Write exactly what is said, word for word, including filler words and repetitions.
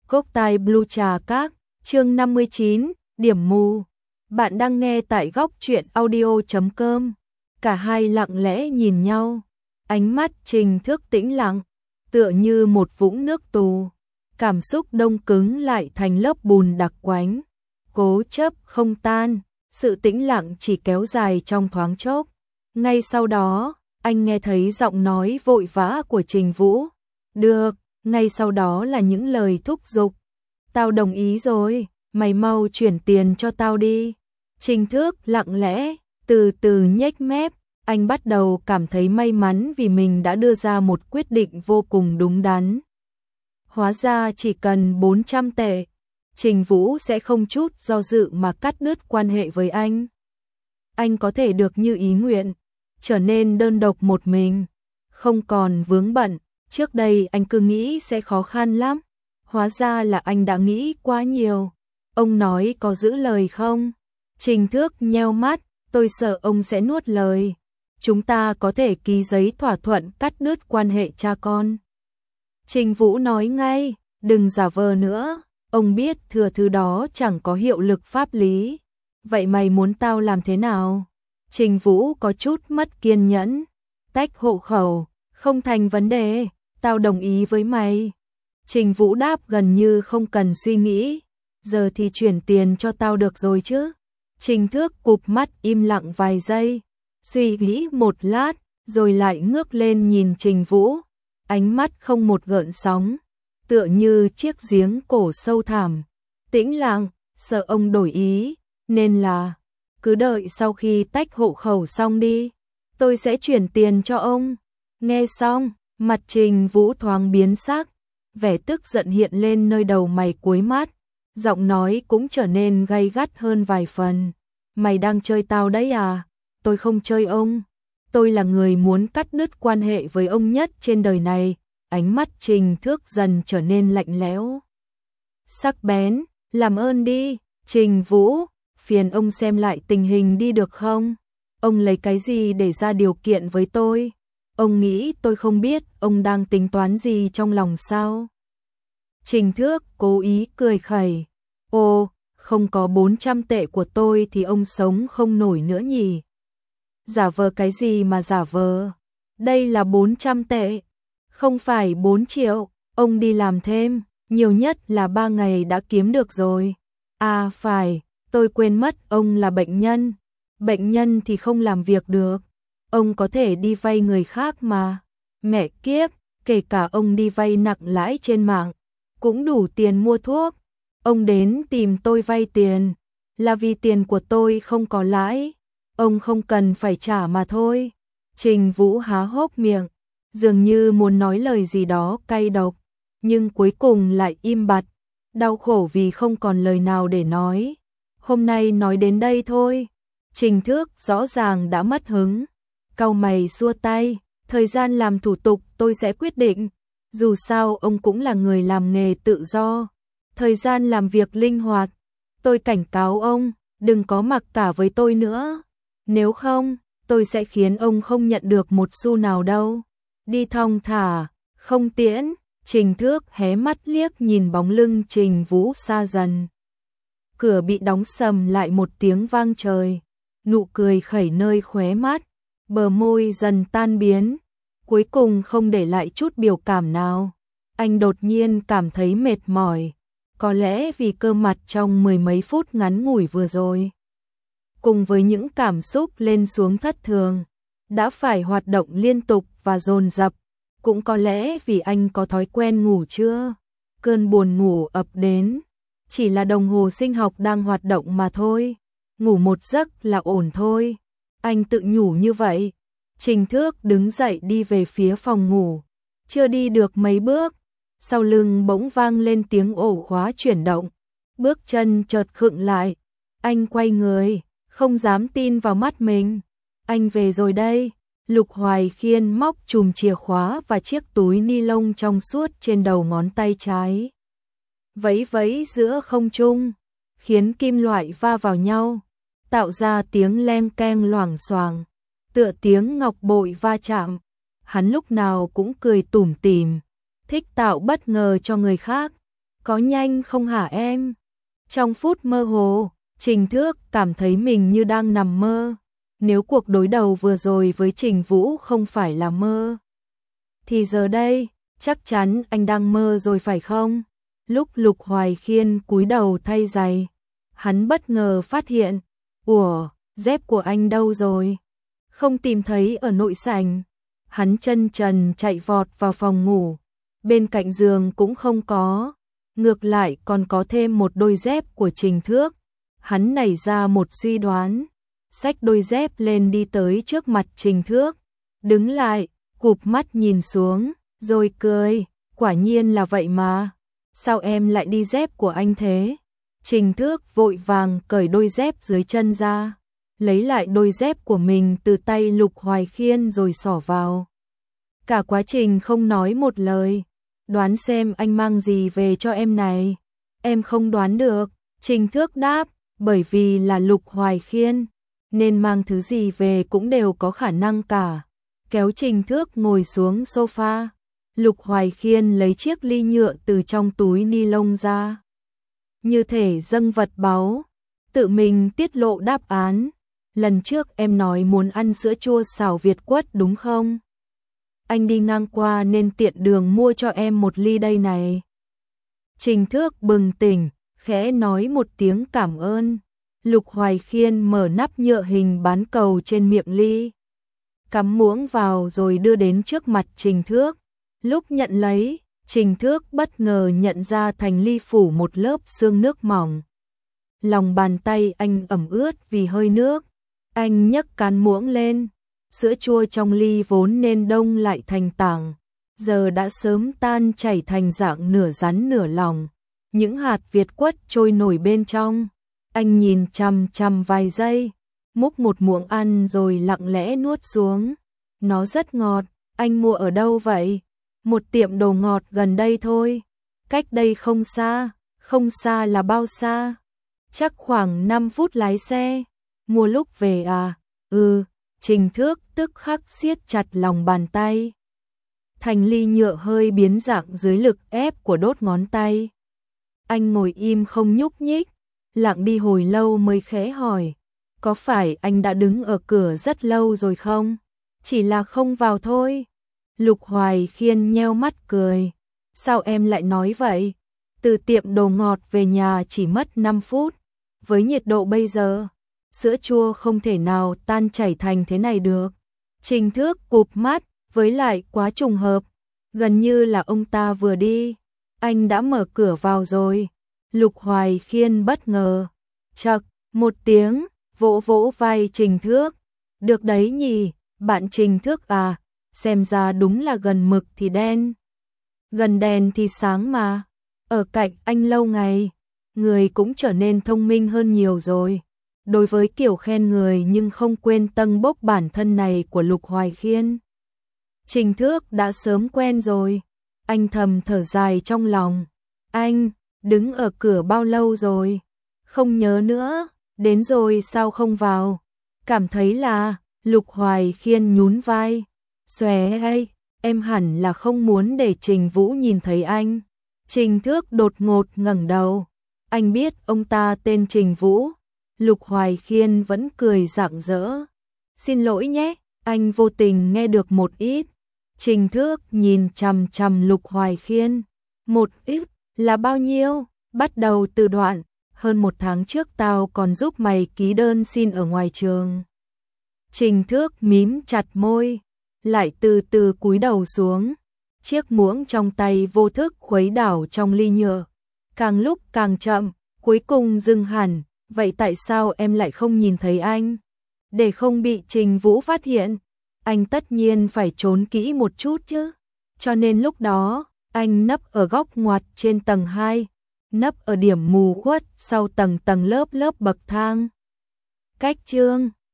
Cốc tai Blue Trà Các, chương năm mươi chín, điểm mù. Bạn đang nghe tại góc truyện audio chấm com. Cả hai lặng lẽ nhìn nhau, ánh mắt Trình Thước tĩnh lặng, tựa như một vũng nước tù, cảm xúc đông cứng lại thành lớp bùn đặc quánh, cố chấp không tan, sự tĩnh lặng chỉ kéo dài trong thoáng chốc. Ngay sau đó, anh nghe thấy giọng nói vội vã của Trình Vũ. Được, ngay sau đó là những lời thúc giục. Tao đồng ý rồi, mày mau chuyển tiền cho tao đi. Trình Thước lặng lẽ, từ từ nhếch mép, anh bắt đầu cảm thấy may mắn vì mình đã đưa ra một quyết định vô cùng đúng đắn. Hóa ra chỉ cần bốn trăm tệ, Trình Vũ sẽ không chút do dự mà cắt đứt quan hệ với anh. Anh có thể được như ý nguyện, trở nên đơn độc một mình, không còn vướng bận. Trước đây anh cứ nghĩ sẽ khó khăn lắm, hóa ra là anh đã nghĩ quá nhiều. Ông nói có giữ lời không? Trình Thước nheo mắt, tôi sợ ông sẽ nuốt lời. Chúng ta có thể ký giấy thỏa thuận cắt đứt quan hệ cha con. Trình Vũ nói ngay, đừng giả vờ nữa, ông biết thừa thứ đó chẳng có hiệu lực pháp lý. Vậy mày muốn tao làm thế nào? Trình Vũ có chút mất kiên nhẫn. Tách hộ khẩu, không thành vấn đề, tao đồng ý với mày. Trình Vũ đáp gần như không cần suy nghĩ, giờ thì chuyển tiền cho tao được rồi chứ. Trình Thước cụp mắt im lặng vài giây, suy nghĩ một lát, rồi lại ngước lên nhìn Trình Vũ, ánh mắt không một gợn sóng, tựa như chiếc giếng cổ sâu thẳm, tĩnh lặng, sợ ông đổi ý, nên là cứ đợi sau khi tách hộ khẩu xong đi, tôi sẽ chuyển tiền cho ông. Nghe xong, mặt Trình Vũ thoáng biến sắc, vẻ tức giận hiện lên nơi đầu mày cuối mắt, giọng nói cũng trở nên gay gắt hơn vài phần. Mày đang chơi tao đấy à? Tôi không chơi ông. Tôi là người muốn cắt đứt quan hệ với ông nhất trên đời này. Ánh mắt Trình Thước dần trở nên lạnh lẽo, sắc bén. Làm ơn đi, Trình Vũ, phiền ông xem lại tình hình đi được không? Ông lấy cái gì để ra điều kiện với tôi? Ông nghĩ tôi không biết ông đang tính toán gì trong lòng sao? Trình Thước cố ý cười khẩy. Ồ, không có bốn trăm tệ của tôi thì ông sống không nổi nữa nhỉ? Giả vờ cái gì mà giả vờ? Đây là bốn trăm tệ, không phải bốn triệu. Ông đi làm thêm, nhiều nhất là ba ngày đã kiếm được rồi. À phải, tôi quên mất ông là bệnh nhân. Bệnh nhân thì không làm việc được. Ông có thể đi vay người khác mà. Mẹ kiếp, kể cả ông đi vay nặng lãi trên mạng, cũng đủ tiền mua thuốc. Ông đến tìm tôi vay tiền, là vì tiền của tôi không có lãi. Ông không cần phải trả mà thôi. Trình Vũ há hốc miệng, dường như muốn nói lời gì đó cay độc, nhưng cuối cùng lại im bặt, đau khổ vì không còn lời nào để nói. Hôm nay nói đến đây thôi. Trình Thước rõ ràng đã mất hứng, cau mày xua tay, thời gian làm thủ tục tôi sẽ quyết định. Dù sao ông cũng là người làm nghề tự do, thời gian làm việc linh hoạt. Tôi cảnh cáo ông, đừng có mặc cả với tôi nữa. Nếu không, tôi sẽ khiến ông không nhận được một xu nào đâu. Đi thong thả, không tiễn. Trình Thước hé mắt liếc nhìn bóng lưng Trình Vũ xa dần. Cửa bị đóng sầm lại một tiếng vang trời. Nụ cười khẩy nơi khóe mắt, bờ môi dần tan biến, cuối cùng không để lại chút biểu cảm nào. Anh đột nhiên cảm thấy mệt mỏi, có lẽ vì cơ mặt trong mười mấy phút ngắn ngủi vừa rồi, cùng với những cảm xúc lên xuống thất thường, đã phải hoạt động liên tục và dồn dập, cũng có lẽ vì anh có thói quen ngủ trưa. Cơn buồn ngủ ập đến, chỉ là đồng hồ sinh học đang hoạt động mà thôi. Ngủ một giấc là ổn thôi. Anh tự nhủ như vậy. Trình Thước đứng dậy đi về phía phòng ngủ. Chưa đi được mấy bước, sau lưng bỗng vang lên tiếng ổ khóa chuyển động. Bước chân chợt khựng lại. Anh quay người, không dám tin vào mắt mình. Anh về rồi đây. Lục Hoài Khiên móc chùm chìa khóa và chiếc túi ni lông trong suốt trên đầu ngón tay trái, vẫy vẫy giữa không trung, khiến kim loại va vào nhau, tạo ra tiếng leng keng loảng xoảng, tựa tiếng ngọc bội va chạm. Hắn lúc nào cũng cười tủm tỉm, thích tạo bất ngờ cho người khác, có nhanh không hả em? Trong phút mơ hồ, Trình Thước cảm thấy mình như đang nằm mơ. Nếu cuộc đối đầu vừa rồi với Trình Vũ không phải là mơ, thì giờ đây, chắc chắn anh đang mơ rồi phải không? Lúc Lục Hoài Khiên cúi đầu thay giày, hắn bất ngờ phát hiện, ủa, dép của anh đâu rồi? Không tìm thấy ở nội sảnh. Hắn chân trần chạy vọt vào phòng ngủ, bên cạnh giường cũng không có, ngược lại còn có thêm một đôi dép của Trình Thước. Hắn nảy ra một suy đoán, xách đôi dép lên đi tới trước mặt Trình Thước, đứng lại, cụp mắt nhìn xuống, rồi cười, quả nhiên là vậy mà, sao em lại đi dép của anh thế? Trình Thước vội vàng cởi đôi dép dưới chân ra, lấy lại đôi dép của mình từ tay Lục Hoài Khiên rồi xỏ vào. Cả quá trình không nói một lời, đoán xem anh mang gì về cho em này. Em không đoán được, Trình Thước đáp, bởi vì là Lục Hoài Khiên, nên mang thứ gì về cũng đều có khả năng cả. Kéo Trình Thước ngồi xuống sofa, Lục Hoài Khiên lấy chiếc ly nhựa từ trong túi ni lông ra, như thể dâng vật báu, tự mình tiết lộ đáp án. Lần trước em nói muốn ăn sữa chua xào Việt quất đúng không? Anh đi ngang qua nên tiện đường mua cho em một ly đây này. Trình Thước bừng tỉnh, khẽ nói một tiếng cảm ơn. Lục Hoài Khiên mở nắp nhựa hình bán cầu trên miệng ly, cắm muỗng vào rồi đưa đến trước mặt Trình Thước. Lúc nhận lấy, Trình Thước bất ngờ nhận ra thành ly phủ một lớp sương nước mỏng. Lòng bàn tay anh ẩm ướt vì hơi nước. Anh nhấc cán muỗng lên, sữa chua trong ly vốn nên đông lại thành tảng, giờ đã sớm tan chảy thành dạng nửa rắn nửa lòng. Những hạt Việt quất trôi nổi bên trong. Anh nhìn chằm chằm vài giây, múc một muỗng ăn rồi lặng lẽ nuốt xuống. Nó rất ngọt, anh mua ở đâu vậy? Một tiệm đồ ngọt gần đây thôi. Cách đây không xa, không xa là bao xa? Chắc khoảng năm phút lái xe. Mua lúc về à? Ừ, Trình Thước tức khắc siết chặt lòng bàn tay. Thành ly nhựa hơi biến dạng dưới lực ép của đốt ngón tay. Anh ngồi im không nhúc nhích, lặng đi hồi lâu mới khẽ hỏi, có phải anh đã đứng ở cửa rất lâu rồi không? Chỉ là không vào thôi. Lục Hoài Khiên nheo mắt cười, sao em lại nói vậy? Từ tiệm đồ ngọt về nhà chỉ mất năm phút, với nhiệt độ bây giờ, sữa chua không thể nào tan chảy thành thế này được. Trình Thước cụp mắt, với lại quá trùng hợp, gần như là ông ta vừa đi, anh đã mở cửa vào rồi. Lục Hoài Khiên bất ngờ, chậc, một tiếng, vỗ vỗ vai Trình Thước. Được đấy nhỉ, bạn Trình Thước à, xem ra đúng là gần mực thì đen, gần đèn thì sáng mà. Ở cạnh anh lâu ngày, người cũng trở nên thông minh hơn nhiều rồi. Đối với kiểu khen người nhưng không quên tâng bốc bản thân này của Lục Hoài Khiên, Trình Thước đã sớm quen rồi. Anh thầm thở dài trong lòng. Anh đứng ở cửa bao lâu rồi? Không nhớ nữa. Đến rồi sao không vào? Cảm thấy là... Lục Hoài Khiên nhún vai. Xòe hay, em hẳn là không muốn để Trình Vũ nhìn thấy anh. Trình Thước đột ngột ngẩng đầu. Anh biết ông ta tên Trình Vũ. Lục Hoài Khiên vẫn cười rạng rỡ. Xin lỗi nhé, anh vô tình nghe được một ít. Trình Thước nhìn chằm chằm Lục Hoài Khiên. Một ít là bao nhiêu? Bắt đầu từ đoạn, hơn một tháng trước tao còn giúp mày ký đơn xin ở ngoài trường. Trình Thước mím chặt môi, lại từ từ cúi đầu xuống. Chiếc muỗng trong tay vô thức khuấy đảo trong ly nhựa. Càng lúc càng chậm, cuối cùng dừng hẳn. Vậy tại sao em lại không nhìn thấy anh? Để không bị Trình Vũ phát hiện, anh tất nhiên phải trốn kỹ một chút chứ. Cho nên lúc đó, anh nấp ở góc ngoặt trên tầng hai, nấp ở điểm mù khuất sau tầng tầng lớp lớp bậc thang. Cách chương